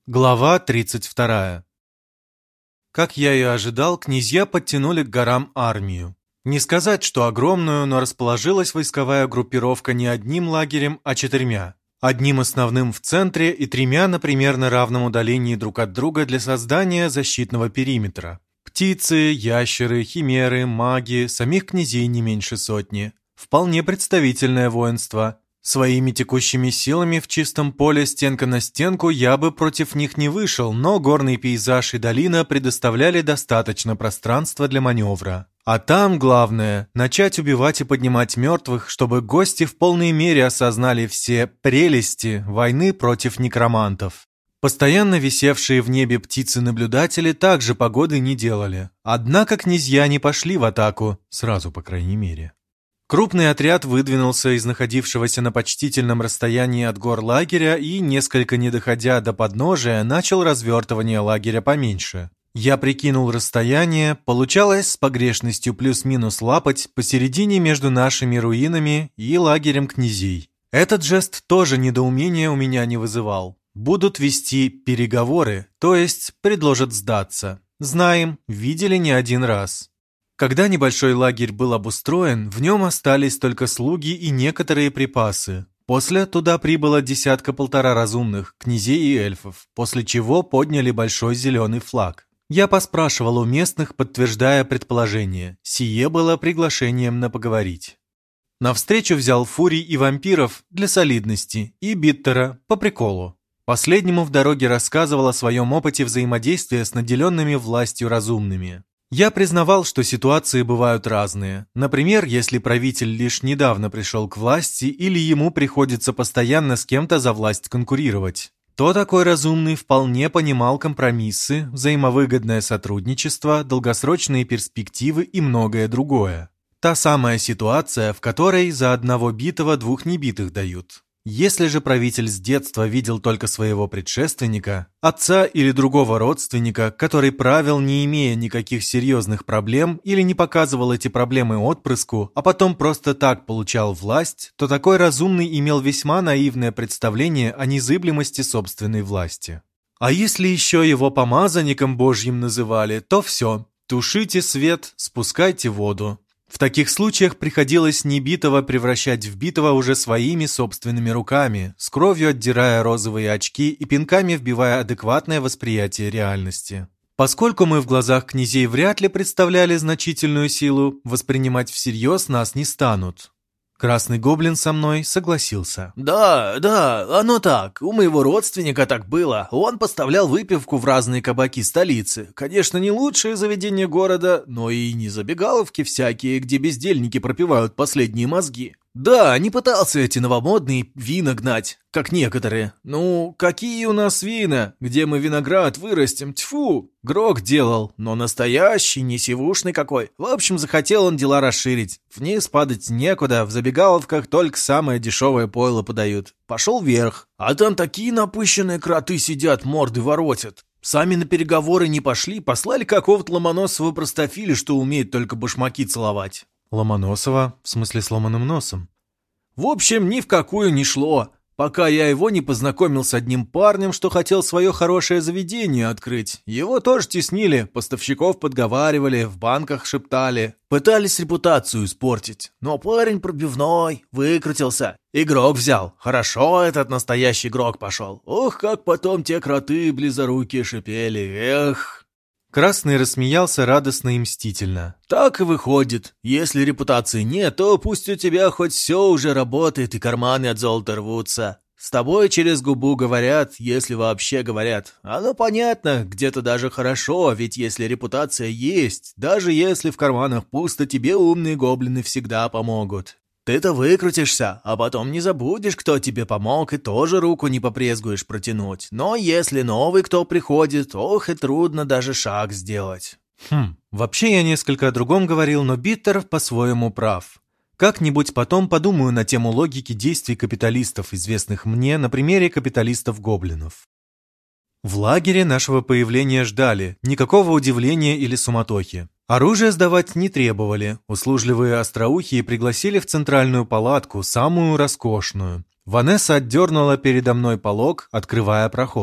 Глава 32. Как я и ожидал, князья подтянули к горам армию. Не сказать, что огромную, но расположилась войсковая группировка не одним лагерем, а 4. Одним основным в центре и 3 на примерно равном удалении друг от друга для создания защитного периметра. Птицы, ящеры, химеры, маги, самих князей не меньше 100. Вполне представительное воинство. Своими текущими силами в чистом поле стенка на стенку я бы против них не вышел, но горный пейзаж и долина предоставляли достаточно пространства для маневра. А там главное – начать убивать и поднимать мертвых, чтобы гости в полной мере осознали все прелести войны против некромантов. Постоянно висевшие в небе птицы-наблюдатели также погоды не делали. Однако князья не пошли в атаку, сразу по крайней мере. Крупный отряд выдвинулся из находившегося на почтительном расстоянии от гор лагеря и, несколько не доходя до подножия, начал развертывание лагеря поменьше. Я прикинул расстояние, получалось с погрешностью плюс-минус лапоть посередине между нашими руинами и лагерем князей. Этот жест тоже недоумения у меня не вызывал. Будут вести переговоры, то есть предложат сдаться. Знаем, видели не один раз. Когда небольшой лагерь был обустроен, в нем остались только слуги и некоторые припасы. После туда прибыло 10-1.5 разумных, князей и эльфов, после чего подняли большой зеленый флаг. Я поспрашивал у местных, подтверждая предположение. Сие было приглашением на поговорить. На встречу взял фурий и вампиров для солидности и Биттера по приколу. Последнему в дороге рассказывал о своем опыте взаимодействия с наделенными властью разумными. Я признавал, что ситуации бывают разные. Например, если правитель лишь недавно пришел к власти или ему приходится постоянно с кем-то за власть конкурировать, то такой разумный вполне понимал компромиссы, взаимовыгодное сотрудничество, долгосрочные перспективы и многое другое. Та самая ситуация, в которой за одного битого 2 небитых дают. Если же правитель с детства видел только своего предшественника, отца или другого родственника, который правил, не имея никаких серьезных проблем или не показывал эти проблемы отпрыску, а потом просто так получал власть, то такой разумный имел весьма наивное представление о незыблемости собственной власти. А если еще его помазанником Божьим называли, то все, тушите свет, спускайте воду. В таких случаях приходилось небитого превращать в битого уже своими собственными руками, с кровью отдирая розовые очки и пинками вбивая адекватное восприятие реальности. Поскольку мы в глазах князей вряд ли представляли значительную силу, воспринимать всерьез нас не станут. Красный гоблин со мной согласился. Да, оно так. У моего родственника так было. Он поставлял выпивку в разные кабаки столицы. Конечно, не лучшие заведения города, но и не забегаловки всякие, где бездельники пропивают последние мозги. Да, не пытался эти новомодные вина гнать, как некоторые. Ну, какие у нас вина? Где мы виноград вырастим? Тьфу! Грок делал, но настоящий, не сивушный какой. В общем, захотел он дела расширить. Вниз падать некуда, в забегаловках только самое дешевое пойло подают. Пошел вверх. А там такие напыщенные кроты сидят, морды воротят. Сами на переговоры не пошли, послали какого-то ломоносого простофиля, что умеет только башмаки целовать. Ломоносова, в смысле с ломаным носом. В общем, ни в какую не шло, пока я его не познакомил с одним парнем, что хотел свое хорошее заведение открыть. Его тоже теснили, поставщиков подговаривали, в банках шептали. Пытались репутацию испортить, но парень пробивной, выкрутился. Игрок взял. Хорошо этот настоящий игрок пошел. Ох, как потом те кроты близорукие шипели, эх. Красный рассмеялся радостно и мстительно. Так и выходит. Если репутации нет, то пусть у тебя хоть все уже работает и карманы от золота рвутся. С тобой через губу говорят, если вообще говорят. Оно понятно, где-то даже хорошо, ведь если репутация есть, даже если в карманах пусто, тебе умные гоблины всегда помогут. Ты-то выкрутишься, а потом не забудешь, кто тебе помог, и тоже руку не попрезгуешь протянуть. Но если новый кто приходит, ох и трудно даже шаг сделать. Вообще я несколько о другом говорил, но Биттер по-своему прав. Как-нибудь потом подумаю на тему логики действий капиталистов, известных мне на примере капиталистов-гоблинов. В лагере нашего появления ждали, никакого удивления или суматохи. Оружие сдавать не требовали, услужливые остроухие пригласили в центральную палатку, самую роскошную. Ванесса отдернула передо мной полог, открывая проход.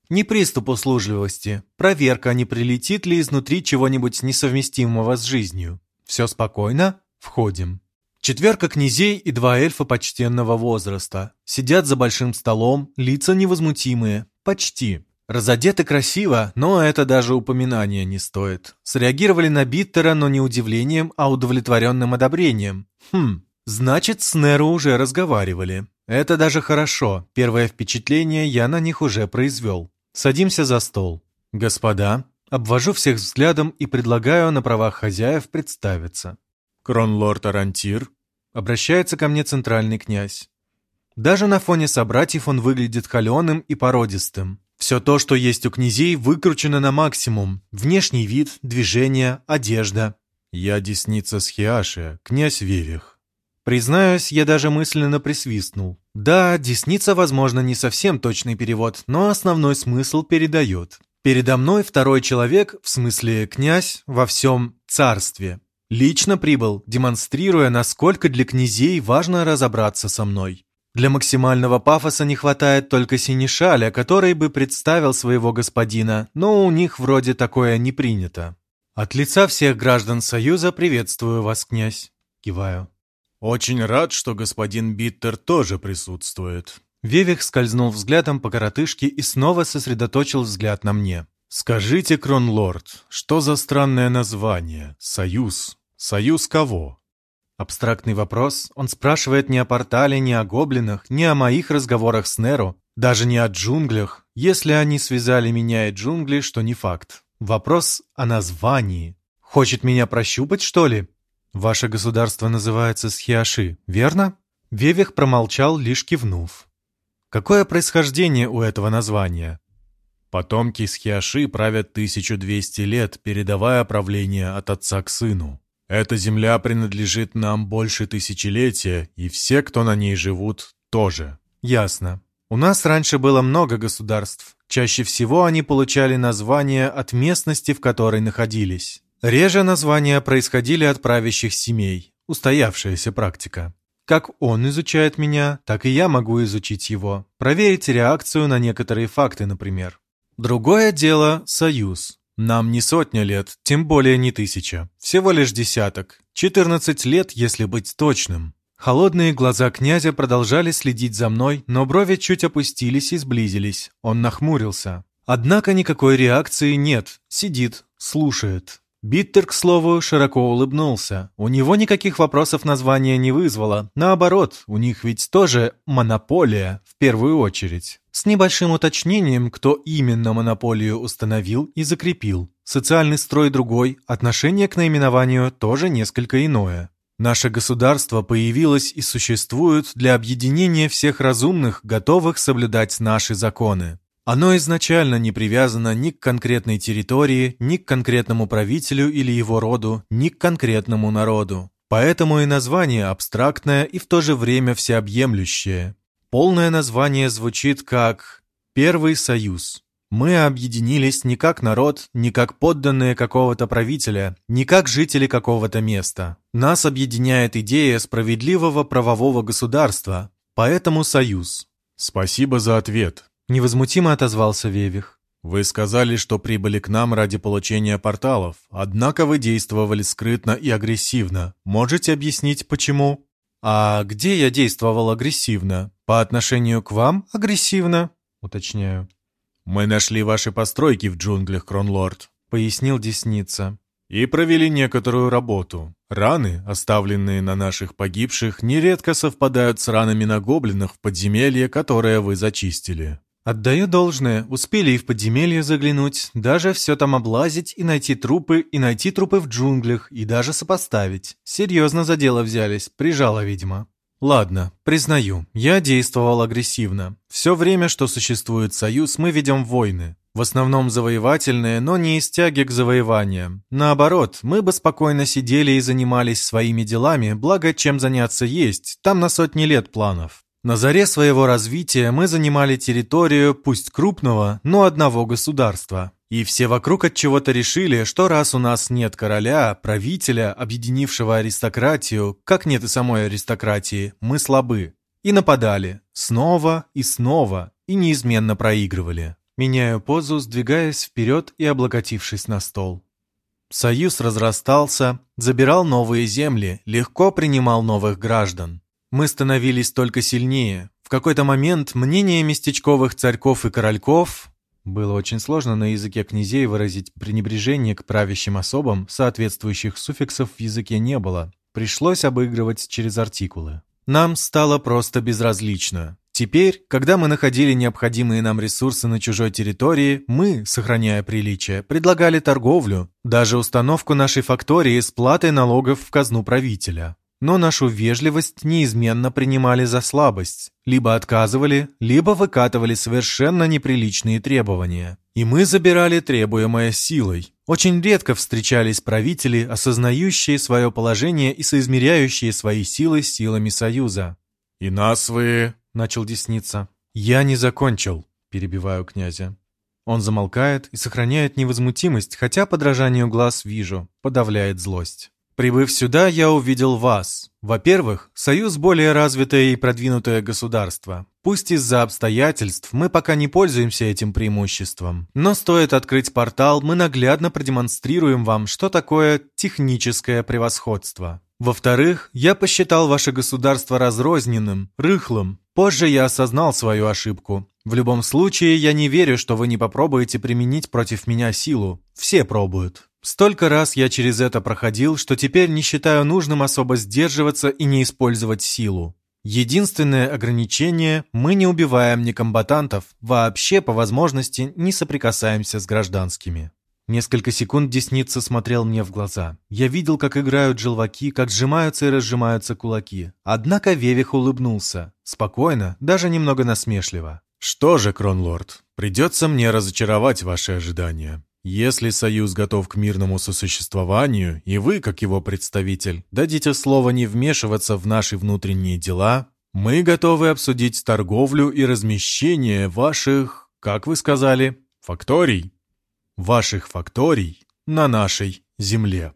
Не приступ услужливости, проверка, не прилетит ли изнутри чего-нибудь несовместимого с жизнью. Все спокойно? Входим. 4 князей и 2 эльфа почтенного возраста. Сидят за большим столом, лица невозмутимые. Почти. Разодеты красиво, но это даже упоминания не стоит. Среагировали на Биттера, но не удивлением, а удовлетворенным одобрением. Значит, с Неро уже разговаривали. Это даже хорошо. Первое впечатление я на них уже произвел. Садимся за стол. Господа, обвожу всех взглядом и предлагаю на правах хозяев представиться. Кронлорд Арантир. Обращается ко мне центральный князь. Даже на фоне собратьев он выглядит холеным и породистым. Все то, что есть у князей, выкручено на максимум. Внешний вид, движения, одежда. Я десница Схиашия, князь Вевих. Признаюсь, я даже мысленно присвистнул. Да, десница, возможно, не совсем точный перевод, но основной смысл передает. Передо мной второй человек, в смысле князь, во всем царстве. Лично прибыл, демонстрируя, насколько для князей важно разобраться со мной. Для максимального пафоса не хватает только синешаля, который бы представил своего господина, но у них вроде такое не принято. От лица всех граждан Союза приветствую вас, князь. Киваю. Очень рад, что господин Биттер тоже присутствует. Вевих скользнул взглядом по коротышке и снова сосредоточил взгляд на мне. Скажите, Кронлорд, что за странное название? Союз? Союз кого? Абстрактный вопрос. Он спрашивает не о портале, не о гоблинах, не о моих разговорах с Неро, даже не о джунглях, если они связали меня и джунгли, что не факт. Вопрос о названии. Хочет меня прощупать, что ли? Ваше государство называется Схиаши, верно? Вевих промолчал, лишь кивнув. Какое происхождение у этого названия? Потомки Схиаши правят 1200 лет, передавая правление от отца к сыну. Эта земля принадлежит нам больше тысячелетия, и все, кто на ней живут, тоже. Ясно. У нас раньше было много государств. Чаще всего они получали названия от местности, в которой находились. Реже названия происходили от правящих семей. Устоявшаяся практика. Как он изучает меня, так и я могу изучить его. Проверить реакцию на некоторые факты, например. Другое дело – союз. Нам не 100 лет, тем более не 1000. Всего лишь десяток. 14 лет, если быть точным. Холодные глаза князя продолжали следить за мной, но брови чуть опустились и сблизились. Он нахмурился. Однако никакой реакции нет. Сидит, слушает. Биттер, к слову, широко улыбнулся. У него никаких вопросов название не вызвало. Наоборот, у них ведь тоже монополия, в первую очередь. С небольшим уточнением, кто именно монополию установил и закрепил. Социальный строй другой, отношение к наименованию тоже несколько иное. Наше государство появилось и существует для объединения всех разумных, готовых соблюдать наши законы. Оно изначально не привязано ни к конкретной территории, ни к конкретному правителю или его роду, ни к конкретному народу. Поэтому и название абстрактное и в то же время всеобъемлющее. Полное название звучит как «Первый союз». Мы объединились не как народ, не как подданные какого-то правителя, не как жители какого-то места. Нас объединяет идея справедливого правового государства, поэтому союз. Спасибо за ответ. Невозмутимо отозвался Вевих. Вы сказали, что прибыли к нам ради получения порталов, однако вы действовали скрытно и агрессивно. Можете объяснить, почему? А где я действовал агрессивно? По отношению к вам агрессивно? Уточняю. Мы нашли ваши постройки в джунглях, Кронлорд, пояснил Десница. И провели некоторую работу. Раны, оставленные на наших погибших, нередко совпадают с ранами на гоблинах в подземелье, которое вы зачистили. Отдаю должное, успели и в подземелье заглянуть, даже все там облазить и найти трупы в джунглях, и даже сопоставить. Серьезно за дело взялись, прижало, видимо. Ладно, признаю, я действовал агрессивно. Все время, что существует союз, мы ведем войны. В основном завоевательные, но не из тяги к завоеваниям. Наоборот, мы бы спокойно сидели и занимались своими делами, благо чем заняться есть, там на сотни лет планов. На заре своего развития мы занимали территорию, пусть крупного, но одного государства. И все вокруг от чего-то решили, что раз у нас нет короля, правителя, объединившего аристократию, как нет и самой аристократии, мы слабы. И нападали. Снова и снова. И неизменно проигрывали. Меняю позу, сдвигаясь вперед и облокотившись на стол. Союз разрастался, забирал новые земли, легко принимал новых граждан. Мы становились только сильнее. В какой-то момент мнение местечковых царьков и корольков... Было очень сложно на языке князей выразить пренебрежение к правящим особам, соответствующих суффиксов в языке не было. Пришлось обыгрывать через артикулы. Нам стало просто безразлично. Теперь, когда мы находили необходимые нам ресурсы на чужой территории, мы, сохраняя приличие, предлагали торговлю, даже установку нашей фактории с платой налогов в казну правителя. Но нашу вежливость неизменно принимали за слабость, либо отказывали, либо выкатывали совершенно неприличные требования. И мы забирали требуемое силой. Очень редко встречались правители, осознающие свое положение и соизмеряющие свои силы с силами Союза. «И нас вы...» — начал Десница. «Я не закончил», — перебиваю князя. Он замолкает и сохраняет невозмутимость, хотя по дрожанию глаз вижу, подавляет злость. Прибыв сюда, я увидел вас. Во-первых, Союз более развитое и продвинутое государство. Пусть из-за обстоятельств мы пока не пользуемся этим преимуществом. Но стоит открыть портал, мы наглядно продемонстрируем вам, что такое техническое превосходство. Во-вторых, я посчитал ваше государство разрозненным, рыхлым. Позже я осознал свою ошибку. В любом случае, я не верю, что вы не попробуете применить против меня силу. Все пробуют. Столько раз я через это проходил, что теперь не считаю нужным особо сдерживаться и не использовать силу. Единственное ограничение – мы не убиваем некомбатантов, вообще по возможности не соприкасаемся с гражданскими. Несколько секунд Десница смотрел мне в глаза. Я видел, как играют желваки, как сжимаются и разжимаются кулаки. Однако Вевих улыбнулся. Спокойно, даже немного насмешливо. «Что же, Кронлорд, придется мне разочаровать ваши ожидания. Если Союз готов к мирному сосуществованию, и вы, как его представитель, дадите слово не вмешиваться в наши внутренние дела, мы готовы обсудить торговлю и размещение ваших, как вы сказали, факторий. Ваших факторий на нашей земле».